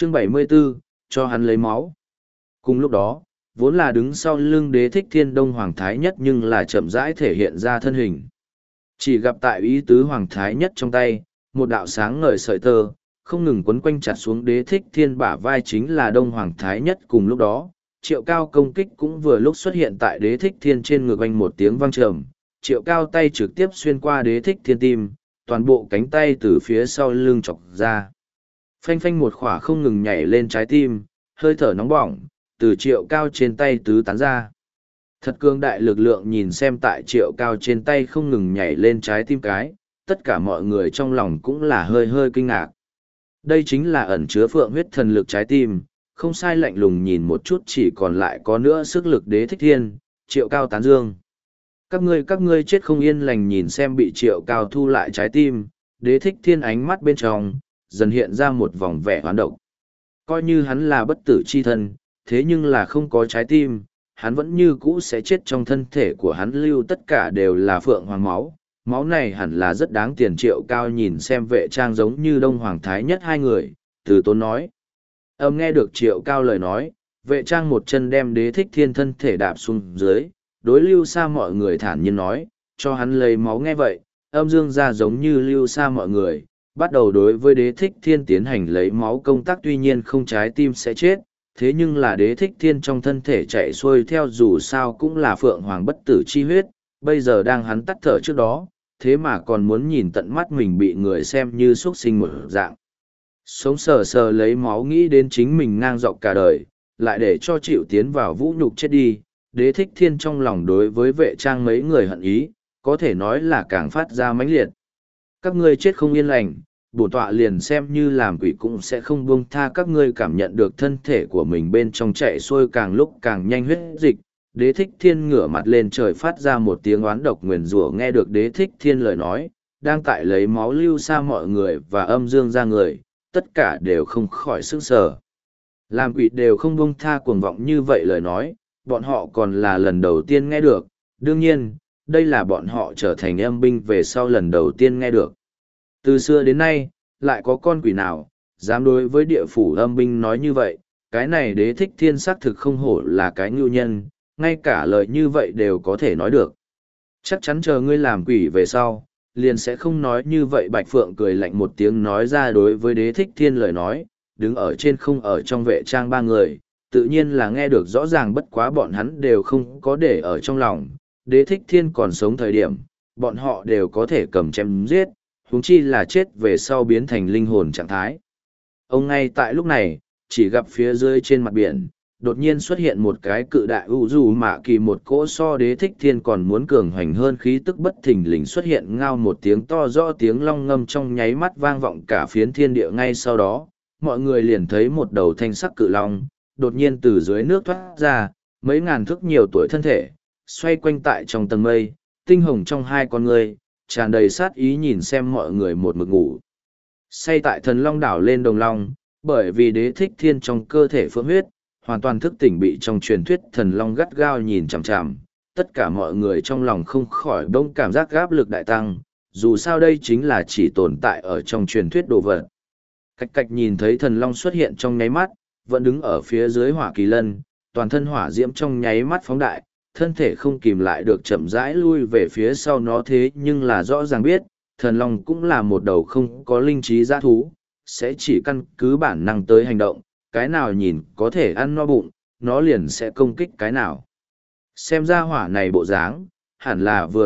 Chương 74, cho hắn lấy máu. Cùng lúc đó, vốn là đứng sau lưng Đế Thích Thiên Đông Hoàng Thái Nhất nhưng là chậm rãi thể hiện ra thân hình. Chỉ gặp tại ý tứ Hoàng Thái Nhất trong tay, một đạo sáng ngời sợi tơ, không ngừng quấn quanh chặt xuống Đế Thích Thiên bả vai chính là Đông Hoàng Thái Nhất. Cùng lúc đó, Triệu Cao công kích cũng vừa lúc xuất hiện tại Đế Thích Thiên trên ngực anh một tiếng vang trầm. Triệu Cao tay trực tiếp xuyên qua Đế Thích Thiên tim, toàn bộ cánh tay từ phía sau lưng chọc ra. Phanh phanh một khỏa không ngừng nhảy lên trái tim, hơi thở nóng bỏng, từ Triệu Cao trên tay tứ tán ra. Thật cương đại lực lượng nhìn xem tại Triệu Cao trên tay không ngừng nhảy lên trái tim cái, tất cả mọi người trong lòng cũng là hơi hơi kinh ngạc. Đây chính là ẩn chứa phượng huyết thần lực trái tim, không sai. Lạnh lùng nhìn một chút chỉ còn lại có nữa sức lực Đế Thích Thiên, Triệu Cao tán dương. Các ngươi chết không yên lành nhìn xem bị Triệu Cao thu lại trái tim, Đế Thích Thiên ánh mắt bên trong, dần hiện ra một vòng vẻ hoán độc. Coi như hắn là bất tử chi thân, thế nhưng là không có trái tim, hắn vẫn như cũ sẽ chết. Trong thân thể của hắn lưu tất cả đều là phượng hoàng máu, máu này hẳn là rất đáng tiền. Triệu Cao nhìn xem Vệ Trang giống như Đông Hoàng Thái Nhất hai người, từ tốn nói. Nghe được Triệu Cao lời nói, Vệ Trang một chân đem Đế Thích Thiên thân thể đạp xuống dưới, đối Lưu Sa mọi người thản nhiên nói, cho hắn lấy máu. Nghe vậy, Dương ra giống như Lưu Sa mọi người, bắt đầu đối với Đế Thích Thiên tiến hành lấy máu công tác. Tuy nhiên không trái tim sẽ chết, thế nhưng là Đế Thích Thiên trong thân thể chạy xuôi theo dù sao cũng là phượng hoàng bất tử chi huyết, bây giờ đang hắn tắt thở trước đó, thế mà còn muốn nhìn tận mắt mình bị người xem như xuất sinh một dạng. Sống sờ sờ lấy máu, nghĩ đến chính mình ngang dọc cả đời, lại để cho chịu tiến vào vũ nhục chết đi. Đế Thích Thiên trong lòng đối với Vệ Trang mấy người hận ý, có thể nói là càng phát ra mãnh liệt. Các ngươi chết không yên lành, bổn tọa liền xem như làm quỷ cũng sẽ không buông tha các ngươi. Cảm nhận được thân thể của mình bên trong chạy xuôi càng lúc càng nhanh huyết dịch, Đế Thích Thiên ngửa mặt lên trời phát ra một tiếng oán độc nguyền rủa. Nghe được Đế Thích Thiên lời nói, đang tại lấy máu Lưu Sa mọi người và Dương ra người, tất cả đều không khỏi sững sờ. Làm quỷ đều không buông tha cuồng vọng như vậy lời nói, bọn họ còn là lần đầu tiên nghe được. Đương nhiên, đây là bọn họ trở thành âm binh về sau lần đầu tiên nghe được. Từ xưa đến nay, lại có con quỷ nào dám đối với địa phủ âm binh nói như vậy. Cái này Đế Thích Thiên xác thực không hổ là cái ngưu nhân, ngay cả lời như vậy đều có thể nói được. Chắc chắn chờ ngươi làm quỷ về sau, liền sẽ không nói như vậy. Bạch Phượng cười lạnh một tiếng nói ra đối với Đế Thích Thiên lời nói, đứng ở trên không ở trong Vệ Trang ba người, tự nhiên là nghe được rõ ràng, bất quá bọn hắn đều không có để ở trong lòng. Đế Thích Thiên còn sống thời điểm, bọn họ đều có thể cầm chém giết, huống chi là chết về sau biến thành linh hồn trạng thái. Ngay tại lúc này, chỉ gặp phía dưới trên mặt biển, đột nhiên xuất hiện một cái cự đại u dù mạ kỳ, một cỗ so Đế Thích Thiên còn muốn cường hoành hơn khí tức bất thình lình xuất hiện. Ngao một tiếng to rõ, tiếng long ngâm trong nháy mắt vang vọng cả phiến thiên địa. Ngay sau đó, mọi người liền thấy một đầu thanh sắc cự long, đột nhiên từ dưới nước thoát ra, mấy ngàn thước nhiều tuổi thân thể, xoay quanh tại trong tầng mây, tinh hồng trong hai con người, tràn đầy sát ý nhìn xem mọi người một mực ngủ say tại Thần Long đảo lên Đồng Long. Bởi vì Đế Thích Thiên trong cơ thể phượng huyết hoàn toàn thức tỉnh, bị trong truyền thuyết Thần Long gắt gao nhìn chằm chằm, tất cả mọi người trong lòng không khỏi bỗng cảm giác áp lực đại tăng. Dù sao đây chính là chỉ tồn tại ở trong truyền thuyết đồ vật. Cạch cạch nhìn thấy Thần Long xuất hiện trong nháy mắt, vẫn đứng ở phía dưới Hỏa Kỳ Lân, toàn thân hỏa diễm trong nháy mắt phóng đại, thân thể không kìm lại được chậm rãi lui về phía sau. Nó thế nhưng là rõ ràng biết, Thần Long cũng là một đầu không có linh trí dã thú, sẽ chỉ căn cứ bản năng tới hành động, cái nào nhìn có thể ăn no bụng, nó liền sẽ công kích cái nào. Xem ra hỏa này bộ dáng, hẳn là vừa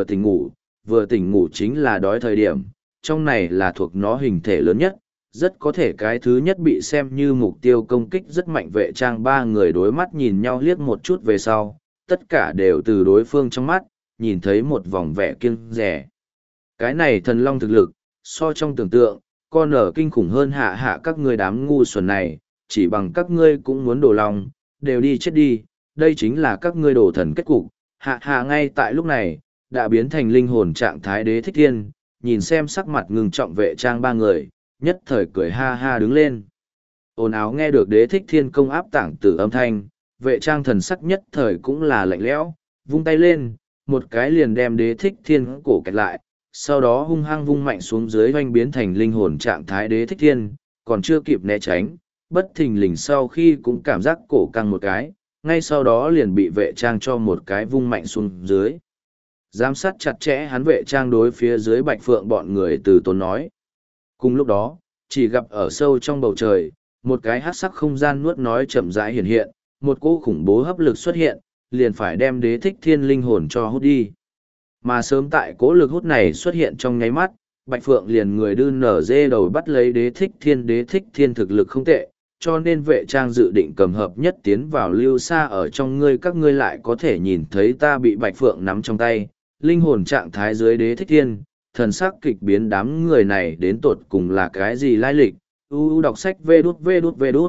tỉnh ngủ chính là đói thời điểm, trong này là thuộc nó hình thể lớn nhất, rất có thể cái thứ nhất bị xem như mục tiêu công kích rất mạnh. Vệ Trang ba người đối mắt nhìn nhau liếc một chút về sau, tất cả đều từ đối phương trong mắt, nhìn thấy một vòng vẻ kiêng dè. Cái này Thần Long thực lực, so trong tưởng tượng, con ở kinh khủng hơn. Hạ các ngươi đám ngu xuẩn này, chỉ bằng các ngươi cũng muốn đổ lòng, đều đi chết đi, đây chính là các ngươi đổ thần kết cục. Hạ ngay tại lúc này, đã biến thành linh hồn trạng thái Đế Thích Thiên, nhìn xem sắc mặt ngưng trọng Vệ Trang ba người, nhất thời cười ha ha đứng lên. Ồn áo nghe được Đế Thích Thiên công áp tảng tử âm thanh, Vệ Trang thần sắc nhất thời cũng là lạnh lẽo, vung tay lên, một cái liền đem Đế Thích Thiên cổ kẹt lại, sau đó hung hăng vung mạnh xuống dưới oanh biến thành linh hồn trạng thái Đế Thích Thiên, còn chưa kịp né tránh, bất thình lình sau khi cũng cảm giác cổ căng một cái, ngay sau đó liền bị vệ trang cho một cái vung mạnh xuống dưới. Giám sát chặt chẽ hắn vệ trang đối phía dưới Bạch Phượng bọn người từ tốn nói. Cùng lúc đó, chỉ gặp ở sâu trong bầu trời, một cái hắc sắc không gian nuốt nói chậm rãi hiện hiện, một cỗ khủng bố hấp lực xuất hiện, liền phải đem Đế Thích Thiên linh hồn cho hút đi. Mà sớm tại cỗ lực hút này xuất hiện trong nháy mắt, Bạch Phượng liền người đưa nở dê đầu bắt lấy Đế Thích Thiên thực lực không tệ, cho nên vệ trang dự định cầm hợp nhất tiến vào lưu xa ở trong ngươi, các ngươi lại có thể nhìn thấy ta bị Bạch Phượng nắm trong tay, linh hồn trạng thái dưới Đế Thích Thiên, thần sắc kịch biến, đám người này đến tột cùng là cái gì lai lịch. Đọc sách vê đút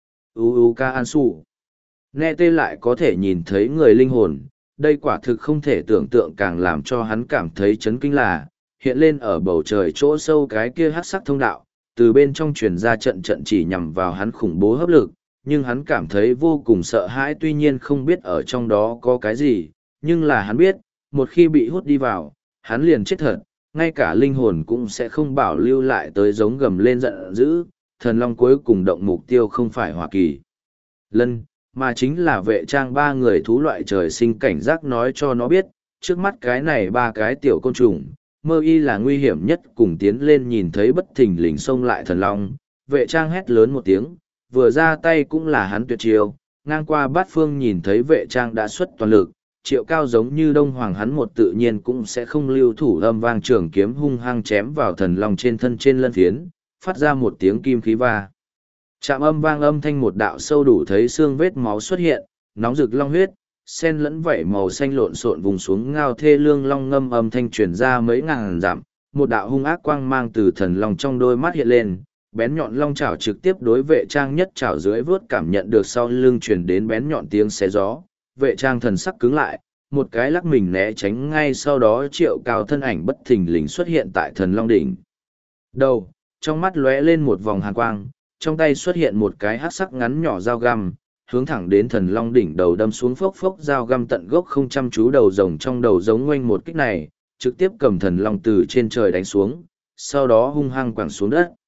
ca an su nghe tê lại có thể nhìn thấy người linh hồn, đây quả thực không thể tưởng tượng, càng làm cho hắn cảm thấy chấn kinh là hiện lên ở bầu trời chỗ sâu cái kia hắc sắc thông đạo, từ bên trong truyền ra trận trận chỉ nhằm vào hắn khủng bố hấp lực, nhưng hắn cảm thấy vô cùng sợ hãi, tuy nhiên không biết ở trong đó có cái gì, nhưng là hắn biết, một khi bị hút đi vào, hắn liền chết thật, ngay cả linh hồn cũng sẽ không bảo lưu lại, tới giống gầm lên giận dữ. Thần Long cuối cùng động mục tiêu không phải Hoa Kỳ Lân, mà chính là vệ trang ba người thú loại trời sinh cảnh giác nói cho nó biết, trước mắt cái này ba cái tiểu côn trùng, mơ y là nguy hiểm nhất, cùng tiến lên nhìn thấy bất thình lình xông lại Thần Long, vệ trang hét lớn một tiếng, vừa ra tay cũng là hắn tuyệt chiêu, ngang qua bát phương nhìn thấy vệ trang đã xuất toàn lực, Triệu Cao giống như Đông Hoàng hắn một tự nhiên cũng sẽ không lưu thủ, âm vang trường kiếm hung hăng chém vào Thần Long trên thân trên lân phiến, phát ra một tiếng kim khí va chạm, âm vang âm thanh, một đạo sâu đủ thấy xương vết máu xuất hiện, nóng rực long huyết sen lẫn vảy màu xanh lộn xộn vùng xuống, ngao thê lương long ngâm âm thanh truyền ra mấy ngàn dặm, một đạo hung ác quang mang từ Thần Long trong đôi mắt hiện lên, bén nhọn long chảo trực tiếp đối vệ trang nhất chảo dưới vớt, cảm nhận được sau lưng truyền đến bén nhọn tiếng xé gió, vệ trang thần sắc cứng lại, một cái lắc mình né tránh, ngay sau đó Triệu Cao thân ảnh bất thình lình xuất hiện tại Thần Long đỉnh đầu, trong mắt lóe lên một vòng hàn quang, trong tay xuất hiện một cái hắc sắc ngắn nhỏ dao găm, hướng thẳng đến Thần Long đỉnh đầu đâm xuống, phốc phốc, dao găm tận gốc không chăm chú đầu rồng trong đầu giống ngoanh một kích này, trực tiếp cầm Thần Long từ trên trời đánh xuống, sau đó hung hăng quẳng xuống đất.